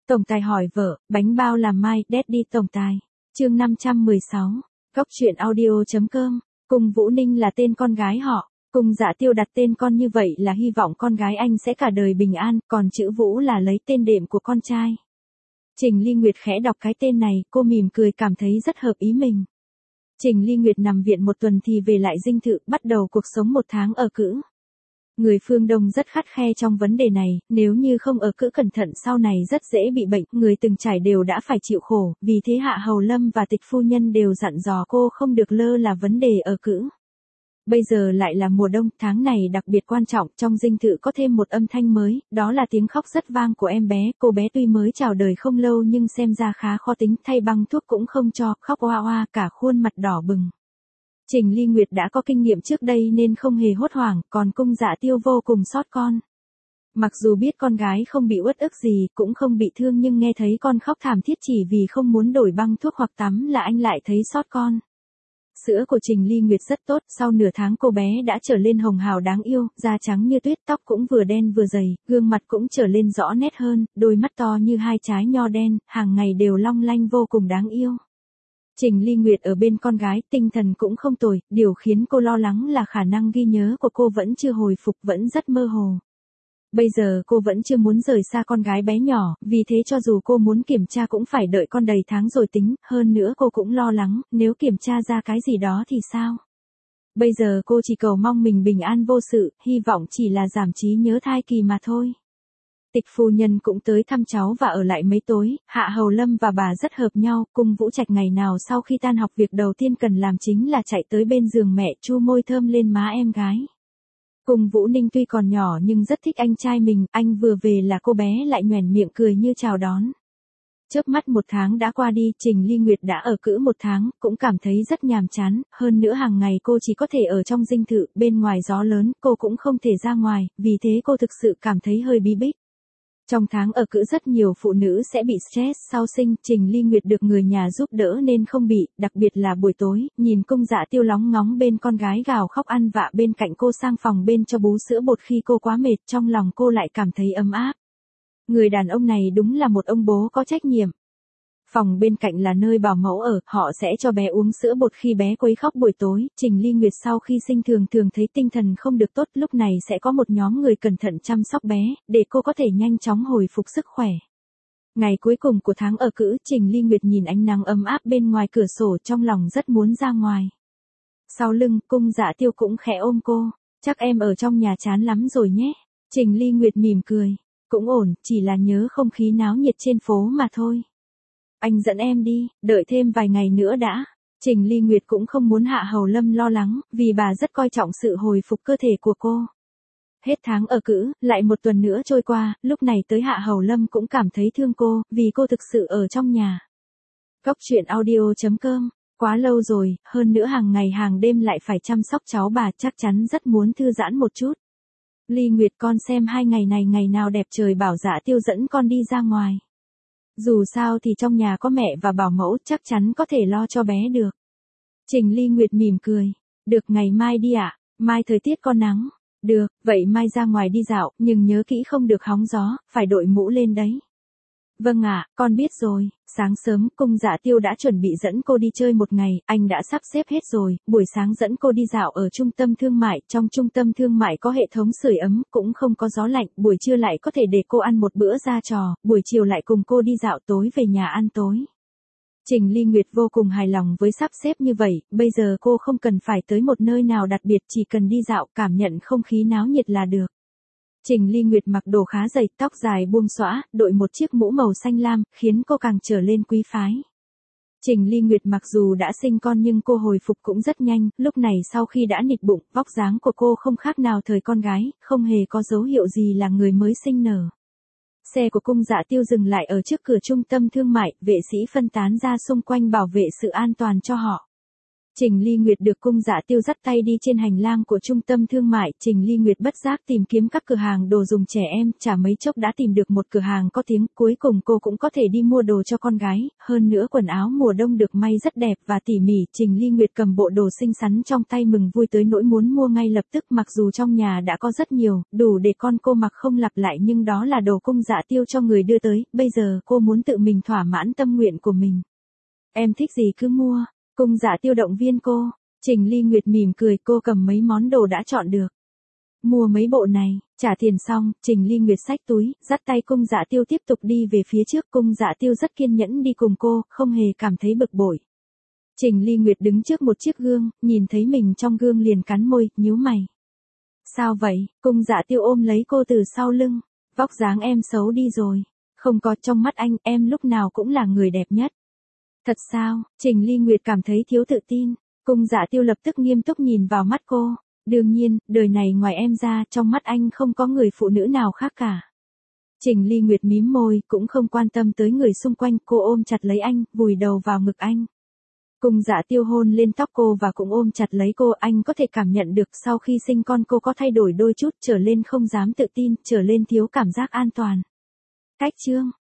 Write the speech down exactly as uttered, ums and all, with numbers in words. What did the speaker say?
Tổng tài hỏi vợ, bánh bao làm mai, Daddy tổng tài. Chương năm trăm mười sáu. Góc truyện audio.com. Cung Vũ Ninh là tên con gái họ. Cung Dạ Tiêu đặt tên con như vậy là hy vọng con gái anh sẽ cả đời bình an, còn chữ Vũ là lấy tên đệm của con trai. Trình Ly Nguyệt khẽ đọc cái tên này, cô mỉm cười cảm thấy rất hợp ý mình. Trình Ly Nguyệt nằm viện một tuần thì về lại dinh thự, bắt đầu cuộc sống một tháng ở cữ. Người phương Đông rất khắt khe trong vấn đề này, nếu như không ở cữ cẩn thận sau này rất dễ bị bệnh, người từng trải đều đã phải chịu khổ, vì thế Hạ Hầu Lâm và Tịch phu nhân đều dặn dò cô không được lơ là vấn đề ở cữ. Bây giờ lại là mùa đông, tháng này đặc biệt quan trọng, trong dinh thự có thêm một âm thanh mới, đó là tiếng khóc rất vang của em bé, cô bé tuy mới chào đời không lâu nhưng xem ra khá khó tính, thay băng thuốc cũng không cho, khóc oa oa, cả khuôn mặt đỏ bừng. Trình Ly Nguyệt đã có kinh nghiệm trước đây nên không hề hốt hoảng, còn Cung Dạ Tiêu vô cùng xót con. Mặc dù biết con gái không bị uất ức gì, cũng không bị thương nhưng nghe thấy con khóc thảm thiết chỉ vì không muốn đổi băng thuốc hoặc tắm là anh lại thấy xót con. Sữa của Trình Ly Nguyệt rất tốt, sau nửa tháng cô bé đã trở lên hồng hào đáng yêu, da trắng như tuyết, tóc cũng vừa đen vừa dày, gương mặt cũng trở lên rõ nét hơn, đôi mắt to như hai trái nho đen, hàng ngày đều long lanh vô cùng đáng yêu. Trình Ly Nguyệt ở bên con gái, tinh thần cũng không tồi, điều khiến cô lo lắng là khả năng ghi nhớ của cô vẫn chưa hồi phục, vẫn rất mơ hồ. Bây giờ cô vẫn chưa muốn rời xa con gái bé nhỏ, vì thế cho dù cô muốn kiểm tra cũng phải đợi con đầy tháng rồi tính, hơn nữa cô cũng lo lắng, nếu kiểm tra ra cái gì đó thì sao? Bây giờ cô chỉ cầu mong mình bình an vô sự, hy vọng chỉ là giảm trí nhớ thai kỳ mà thôi. Tịch phu nhân cũng tới thăm cháu và ở lại mấy tối, Hạ Hầu Lâm và bà rất hợp nhau, Cung Vũ Trạch ngày nào sau khi tan học việc đầu tiên cần làm chính là chạy tới bên giường mẹ chu môi thơm lên má em gái. Cung Vũ Ninh tuy còn nhỏ nhưng rất thích anh trai mình, anh vừa về là cô bé lại nhoẻn miệng cười như chào đón. Chớp mắt một tháng đã qua đi, Trình Ly Nguyệt đã ở cữ một tháng, cũng cảm thấy rất nhàm chán, hơn nữa hàng ngày cô chỉ có thể ở trong dinh thự, bên ngoài gió lớn, cô cũng không thể ra ngoài, vì thế cô thực sự cảm thấy hơi bí bách. Trong tháng ở cữ rất nhiều phụ nữ sẽ bị stress sau sinh, Trình Ly Nguyệt được người nhà giúp đỡ nên không bị, đặc biệt là buổi tối, nhìn Cung Dạ Tiêu lóng ngóng bên con gái gào khóc ăn vạ bên cạnh cô sang phòng bên cho bú sữa bột khi cô quá mệt, trong lòng cô lại cảm thấy ấm áp. Người đàn ông này đúng là một ông bố có trách nhiệm. Phòng bên cạnh là nơi bảo mẫu ở, họ sẽ cho bé uống sữa bột khi bé quấy khóc buổi tối, Trình Ly Nguyệt sau khi sinh thường thường thấy tinh thần không được tốt, lúc này sẽ có một nhóm người cẩn thận chăm sóc bé, để cô có thể nhanh chóng hồi phục sức khỏe. Ngày cuối cùng của tháng ở cữ, Trình Ly Nguyệt nhìn ánh nắng ấm áp bên ngoài cửa sổ trong lòng rất muốn ra ngoài. Sau lưng, Cung Dạ Tiêu cũng khẽ ôm cô, chắc em ở trong nhà chán lắm rồi nhé. Trình Ly Nguyệt mỉm cười, cũng ổn, chỉ là nhớ không khí náo nhiệt trên phố mà thôi. Anh dẫn em đi, đợi thêm vài ngày nữa đã. Trình Ly Nguyệt cũng không muốn Hạ Hầu Lâm lo lắng, vì bà rất coi trọng sự hồi phục cơ thể của cô. Hết tháng ở cữ, lại một tuần nữa trôi qua, lúc này tới Hạ Hầu Lâm cũng cảm thấy thương cô, vì cô thực sự ở trong nhà. Góc truyện audio.com. Quá lâu rồi, hơn nữa hàng ngày hàng đêm lại phải chăm sóc cháu bà, chắc chắn rất muốn thư giãn một chút. Ly Nguyệt con xem hai ngày này ngày nào đẹp trời bảo Dạ Tiêu dẫn con đi ra ngoài. Dù sao thì trong nhà có mẹ và bảo mẫu chắc chắn có thể lo cho bé được. Trình Ly Nguyệt mỉm cười. Được, ngày mai đi ạ, à? Mai thời tiết có nắng. Được, vậy mai ra ngoài đi dạo, nhưng nhớ kỹ không được hóng gió, phải đội mũ lên đấy. Vâng ạ, à, con biết rồi. Sáng sớm, Cung Dạ Tiêu đã chuẩn bị dẫn cô đi chơi một ngày, anh đã sắp xếp hết rồi, buổi sáng dẫn cô đi dạo ở trung tâm thương mại, trong trung tâm thương mại có hệ thống sưởi ấm, cũng không có gió lạnh, buổi trưa lại có thể để cô ăn một bữa ra trò, buổi chiều lại cùng cô đi dạo, tối về nhà ăn tối. Trình Ly Nguyệt vô cùng hài lòng với sắp xếp như vậy, bây giờ cô không cần phải tới một nơi nào đặc biệt, chỉ cần đi dạo, cảm nhận không khí náo nhiệt là được. Trình Ly Nguyệt mặc đồ khá dày, tóc dài buông xõa, đội một chiếc mũ màu xanh lam, khiến cô càng trở lên quý phái. Trình Ly Nguyệt mặc dù đã sinh con nhưng cô hồi phục cũng rất nhanh, lúc này sau khi đã nịch bụng, vóc dáng của cô không khác nào thời con gái, không hề có dấu hiệu gì là người mới sinh nở. Xe của Cung Dạ Tiêu dừng lại ở trước cửa trung tâm thương mại, vệ sĩ phân tán ra xung quanh bảo vệ sự an toàn cho họ. Trình Ly Nguyệt được Cung Dạ Tiêu dắt tay đi trên hành lang của trung tâm thương mại, Trình Ly Nguyệt bất giác tìm kiếm các cửa hàng đồ dùng trẻ em, chả mấy chốc đã tìm được một cửa hàng có tiếng, cuối cùng cô cũng có thể đi mua đồ cho con gái, hơn nữa quần áo mùa đông được may rất đẹp và tỉ mỉ, Trình Ly Nguyệt cầm bộ đồ xinh xắn trong tay mừng vui tới nỗi muốn mua ngay lập tức, mặc dù trong nhà đã có rất nhiều, đủ để con cô mặc không lặp lại, nhưng đó là đồ Cung Dạ Tiêu cho người đưa tới, bây giờ cô muốn tự mình thỏa mãn tâm nguyện của mình. Em thích gì cứ mua. Cung Dạ Tiêu động viên cô. Trình Ly Nguyệt mỉm cười, cô cầm mấy món đồ đã chọn được. Mua mấy bộ này, trả tiền xong, Trình Ly Nguyệt xách túi, dắt tay Cung Dạ Tiêu tiếp tục đi về phía trước. Cung Dạ Tiêu rất kiên nhẫn đi cùng cô, không hề cảm thấy bực bội. Trình Ly Nguyệt đứng trước một chiếc gương, nhìn thấy mình trong gương liền cắn môi, nhíu mày. Sao vậy? Cung Dạ Tiêu ôm lấy cô từ sau lưng. Vóc dáng em xấu đi rồi. Không có, trong mắt anh, em lúc nào cũng là người đẹp nhất. Thật sao? Trình Ly Nguyệt cảm thấy thiếu tự tin. Cung Dạ Tiêu lập tức nghiêm túc nhìn vào mắt cô. Đương nhiên, đời này ngoài em ra, trong mắt anh không có người phụ nữ nào khác cả. Trình Ly Nguyệt mím môi, cũng không quan tâm tới người xung quanh, cô ôm chặt lấy anh, vùi đầu vào ngực anh. Cung Dạ Tiêu hôn lên tóc cô và cũng ôm chặt lấy cô, anh có thể cảm nhận được sau khi sinh con cô có thay đổi đôi chút, trở lên không dám tự tin, trở lên thiếu cảm giác an toàn. Cách chương